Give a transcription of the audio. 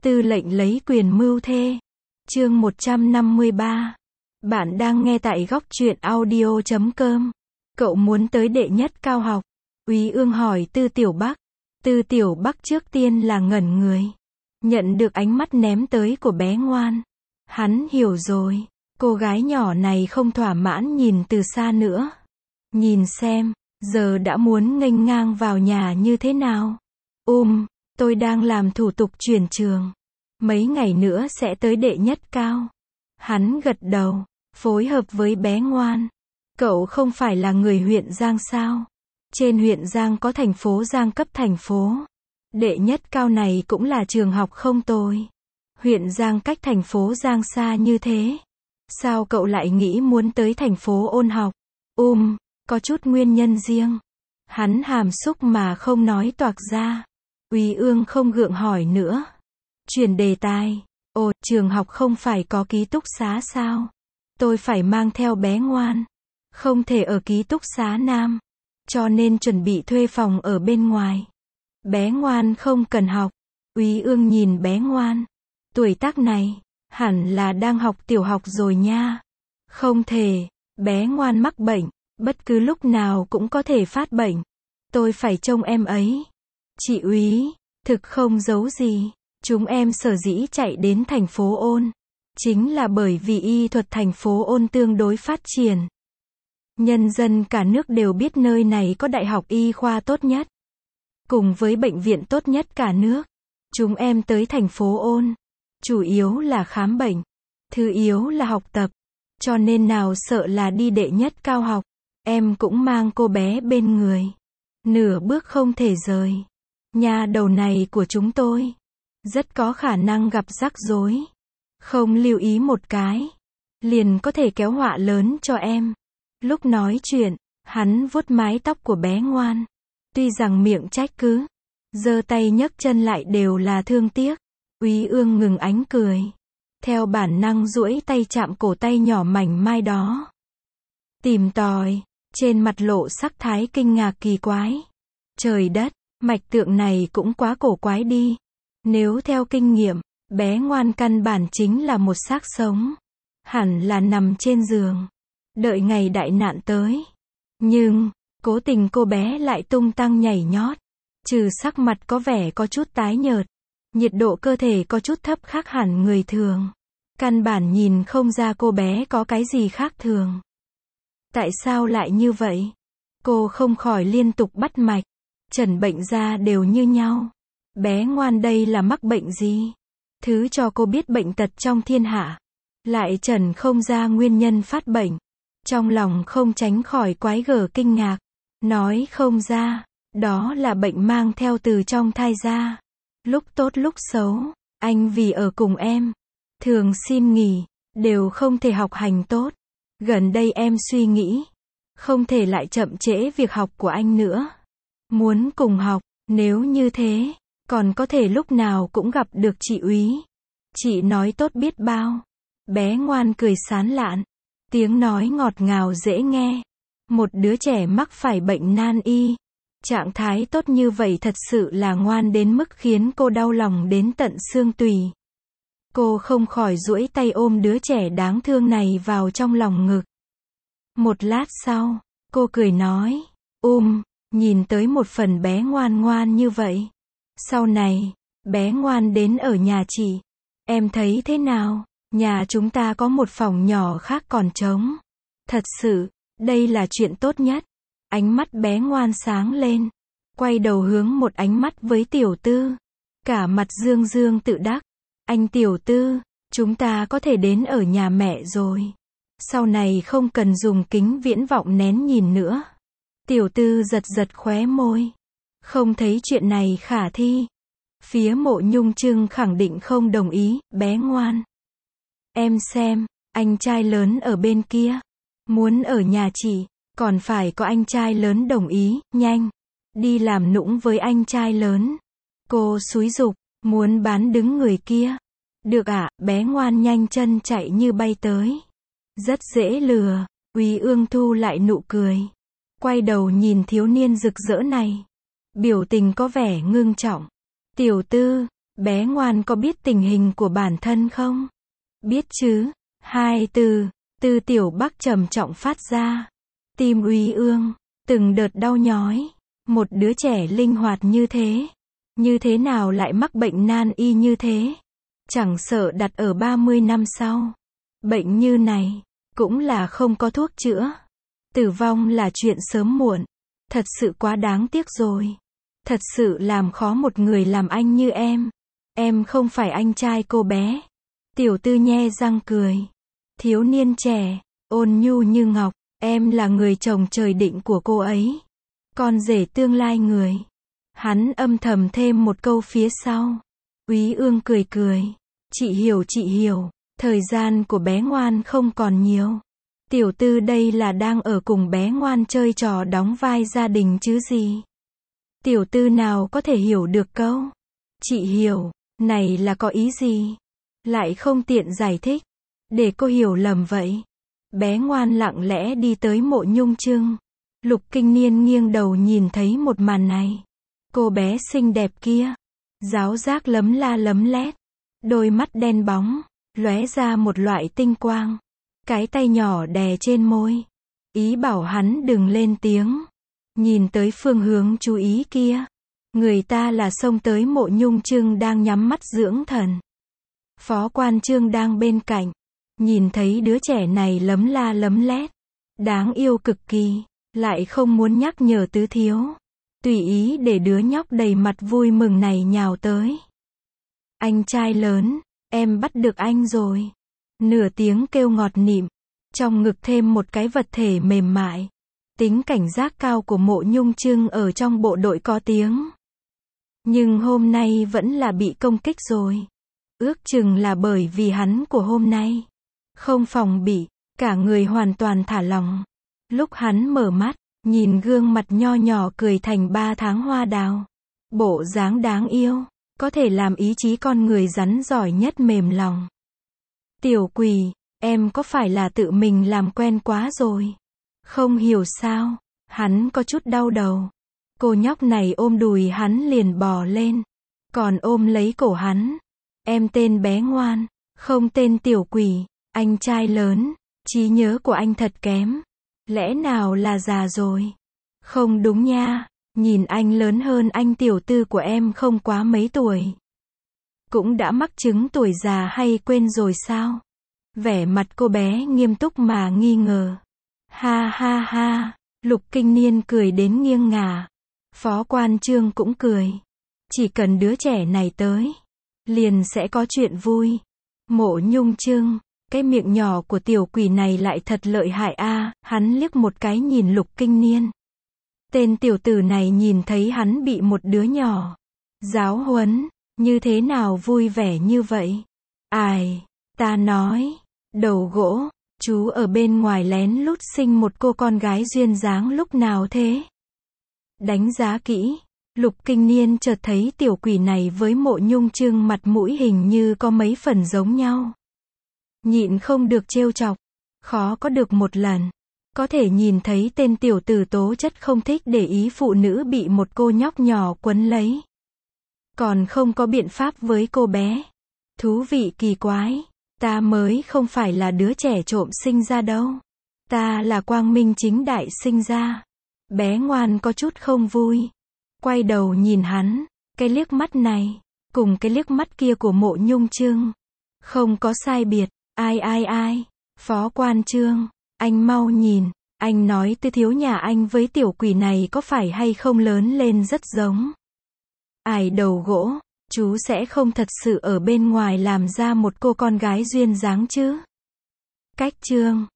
Tư lệnh lấy quyền mưu thê. Chương 153. Bạn đang nghe tại góc truyện audio.com. Cậu muốn tới đệ nhất cao học? Úy Ương hỏi Tư Tiểu Bắc. Tư Tiểu Bắc trước tiên là ngẩn người. Nhận được ánh mắt ném tới của bé ngoan. Hắn hiểu rồi. Cô gái nhỏ này không thỏa mãn nhìn từ xa nữa. Nhìn xem, giờ đã muốn nghênh ngang vào nhà như thế nào? Tôi đang làm thủ tục chuyển trường. Mấy ngày nữa sẽ tới đệ nhất cao. Hắn gật đầu, phối hợp với bé ngoan. Cậu không phải là người huyện Giang sao? Trên huyện Giang có thành phố Giang cấp thành phố. Đệ nhất cao này cũng là trường học không tồi. Huyện Giang cách thành phố Giang xa như thế. Sao cậu lại nghĩ muốn tới thành phố ôn học? Có chút nguyên nhân riêng. Hắn hàm xúc mà không nói toạc ra. Úy Ương không gượng hỏi nữa. Chuyển đề tài. Trường học không phải có ký túc xá sao? Tôi phải mang theo bé ngoan. Không thể ở ký túc xá nam. Cho nên chuẩn bị thuê phòng ở bên ngoài. Bé ngoan không cần học. Úy Ương nhìn bé ngoan. Tuổi tác này, hẳn là đang học tiểu học rồi nha. Không thể, bé ngoan mắc bệnh. Bất cứ lúc nào cũng có thể phát bệnh. Tôi phải trông em ấy. Chị Úy, thực không giấu gì. Chúng em sở dĩ chạy đến thành phố Ôn. Chính là bởi vì y thuật thành phố Ôn tương đối phát triển. Nhân dân cả nước đều biết nơi này có đại học y khoa tốt nhất. Cùng với bệnh viện tốt nhất cả nước. Chúng em tới thành phố Ôn. Chủ yếu là khám bệnh. Thứ yếu là học tập. Cho nên nào sợ là đi đệ nhất cao học. Em cũng mang cô bé bên người. Nửa bước không thể rời. Nhà đầu này của chúng tôi. Rất có khả năng gặp rắc rối. Không lưu ý một cái. Liền có thể kéo họa lớn cho em. Lúc nói chuyện, hắn vuốt mái tóc của bé ngoan. Tuy rằng miệng trách cứ. Giơ tay nhấc chân lại đều là thương tiếc. Úy Ương ngừng ánh cười. Theo bản năng duỗi tay chạm cổ tay nhỏ mảnh mai đó. Tìm tòi. Trên mặt lộ sắc thái kinh ngạc kỳ quái. Trời đất, mạch tượng này cũng quá cổ quái đi. Nếu theo kinh nghiệm, bé ngoan căn bản chính là một xác sống. Hẳn là nằm trên giường. Đợi ngày đại nạn tới. Nhưng, cố tình cô bé lại tung tăng nhảy nhót. Trừ sắc mặt có vẻ có chút tái nhợt. Nhiệt độ cơ thể có chút thấp khác hẳn người thường. Căn bản nhìn không ra cô bé có cái gì khác thường. Tại sao lại như vậy? Cô không khỏi liên tục bắt mạch. Chẩn bệnh ra đều như nhau. Bé ngoan đây là mắc bệnh gì? Thứ cho cô biết bệnh tật trong thiên hạ. Lại chẩn không ra nguyên nhân phát bệnh. Trong lòng không tránh khỏi quái gở kinh ngạc. Nói không ra. Đó là bệnh mang theo từ trong thai ra. Lúc tốt lúc xấu. Anh vì ở cùng em. Thường xin nghỉ. Đều không thể học hành tốt. Gần đây em suy nghĩ. Không thể lại chậm trễ việc học của anh nữa. Muốn cùng học. Nếu như thế. Còn có thể lúc nào cũng gặp được chị Úy. Chị nói tốt biết bao. Bé ngoan cười sán lạn. Tiếng nói ngọt ngào dễ nghe. Một đứa trẻ mắc phải bệnh nan y. Trạng thái tốt như vậy thật sự là ngoan đến mức khiến cô đau lòng đến tận xương tủy. Cô không khỏi duỗi tay ôm đứa trẻ đáng thương này vào trong lòng ngực. Một lát sau, cô cười nói. Nhìn tới một phần bé ngoan ngoan như vậy. Sau này, bé ngoan đến ở nhà chị. Em thấy thế nào? Nhà chúng ta có một phòng nhỏ khác còn trống. Thật sự, đây là chuyện tốt nhất. Ánh mắt bé ngoan sáng lên. Quay đầu hướng một ánh mắt với Tiểu Tư. Cả mặt dương dương tự đắc. Anh Tiểu Tư, chúng ta có thể đến ở nhà mẹ rồi. Sau này không cần dùng kính viễn vọng nén nhìn nữa. Tiểu Tư giật giật khóe môi. Không thấy chuyện này khả thi. Phía Mộ Nhung Trưng khẳng định không đồng ý, bé ngoan. Em xem, anh trai lớn ở bên kia. Muốn ở nhà chị, còn phải có anh trai lớn đồng ý, nhanh. Đi làm nũng với anh trai lớn. Cô xúi giục, muốn bán đứng người kia. Được ạ, bé ngoan nhanh chân chạy như bay tới. Rất dễ lừa. Úy Ương thu lại nụ cười. Quay đầu nhìn thiếu niên rực rỡ này. Biểu tình có vẻ ngưng trọng. Tiểu Tư, Bé ngoan có biết tình hình của bản thân không? Biết chứ. Hai từ, Tư Tiểu Bắc trầm trọng phát ra. Tim Úy Ương, từng đợt đau nhói. Một đứa trẻ linh hoạt như thế nào lại mắc bệnh nan y như thế? Chẳng sợ đặt ở 30 năm sau. Bệnh như này, cũng là không có thuốc chữa. Tử vong là chuyện sớm muộn. Thật sự quá đáng tiếc rồi. Thật sự làm khó một người làm anh như em. Em không phải anh trai cô bé. Tiểu Tư nhe răng cười. Thiếu niên trẻ, ôn nhu như ngọc, em là người chồng trời định của cô ấy. Con rể tương lai người. Hắn âm thầm thêm một câu phía sau. Úy Ương cười cười. Chị hiểu, thời gian của bé ngoan không còn nhiều. Tiểu Tư đây là đang ở cùng bé ngoan chơi trò đóng vai gia đình chứ gì. Tiểu Tư nào có thể hiểu được câu chị hiểu, này là có ý gì? Lại không tiện giải thích, để cô hiểu lầm vậy. Bé ngoan lặng lẽ đi tới Mộ Nhung Trưng. Lục Kinh Niên nghiêng đầu nhìn thấy một màn này. Cô bé xinh đẹp kia, ráo rác lấm la lấm lét, đôi mắt đen bóng, lóe ra một loại tinh quang. Cái tay nhỏ đè trên môi, ý bảo hắn đừng lên tiếng. Nhìn tới phương hướng chú ý kia, người ta là xông tới Mộ Nhung Trưng đang nhắm mắt dưỡng thần. Phó Quan Trương đang bên cạnh, nhìn thấy đứa trẻ này lấm la lấm lét, đáng yêu cực kỳ, lại không muốn nhắc nhở tứ thiếu, tùy ý để đứa nhóc đầy mặt vui mừng này nhào tới. Anh trai lớn, em bắt được anh rồi. Nửa tiếng kêu ngọt nịm, trong ngực thêm một cái vật thể mềm mại. Tính cảnh giác cao của Mộ Nhung Trưng ở trong bộ đội có tiếng. Nhưng hôm nay vẫn là bị công kích rồi. Ước chừng là bởi vì hắn của hôm nay không phòng bị, cả người hoàn toàn thả lỏng. Lúc hắn mở mắt, nhìn gương mặt nho nhỏ cười thành 3 tháng hoa đào. Bộ dáng đáng yêu, có thể làm ý chí con người rắn giỏi nhất mềm lòng. Tiểu Quỳ, em có phải là tự mình làm quen quá rồi? Không hiểu sao, hắn có chút đau đầu. Cô nhóc này ôm đùi hắn liền bò lên, còn ôm lấy cổ hắn. Em tên bé ngoan, không tên Tiểu Quỳ, anh trai lớn, trí nhớ của anh thật kém. Lẽ nào là già rồi? Không đúng nha, nhìn anh lớn hơn anh Tiểu Tư của em không quá mấy tuổi. Cũng đã mắc chứng tuổi già hay quên rồi sao? Vẻ mặt cô bé nghiêm túc mà nghi ngờ. Ha ha ha, Lục Kinh Niên cười đến nghiêng ngả. Phó Quan Trương cũng cười. Chỉ cần đứa trẻ này tới, liền sẽ có chuyện vui. Mộ Nhung Trưng, cái miệng nhỏ của Tiểu Quỷ này lại thật lợi hại a. Hắn liếc một cái nhìn Lục Kinh Niên. Tên tiểu tử này nhìn thấy hắn bị một đứa nhỏ giáo huấn, như thế nào vui vẻ như vậy? Ai, ta nói, đầu gỗ, chú ở bên ngoài lén lút sinh một cô con gái duyên dáng lúc nào thế? Đánh giá kỹ, Lục Kinh Niên chợt thấy Tiểu Quỷ này với Mộ Nhung Trưng mặt mũi hình như có mấy phần giống nhau. Nhịn không được trêu chọc, khó có được một lần. Có thể nhìn thấy tên tiểu tử tố chất không thích để ý phụ nữ bị một cô nhóc nhỏ quấn lấy. Còn không có biện pháp với cô bé. Thú vị kỳ quái, ta mới không phải là đứa trẻ trộm sinh ra đâu. Ta là quang minh chính đại sinh ra. Bé ngoan có chút không vui. Quay đầu nhìn hắn, cái liếc mắt này, cùng cái liếc mắt kia của Mộ Nhung Trưng. Không có sai biệt, ai. Phó Quan Trương, anh mau nhìn, anh nói Tư thiếu nhà anh với Tiểu Quỷ này có phải hay không lớn lên rất giống. Ai đầu gỗ, chú sẽ không thật sự ở bên ngoài làm ra một cô con gái duyên dáng chứ? Cách chương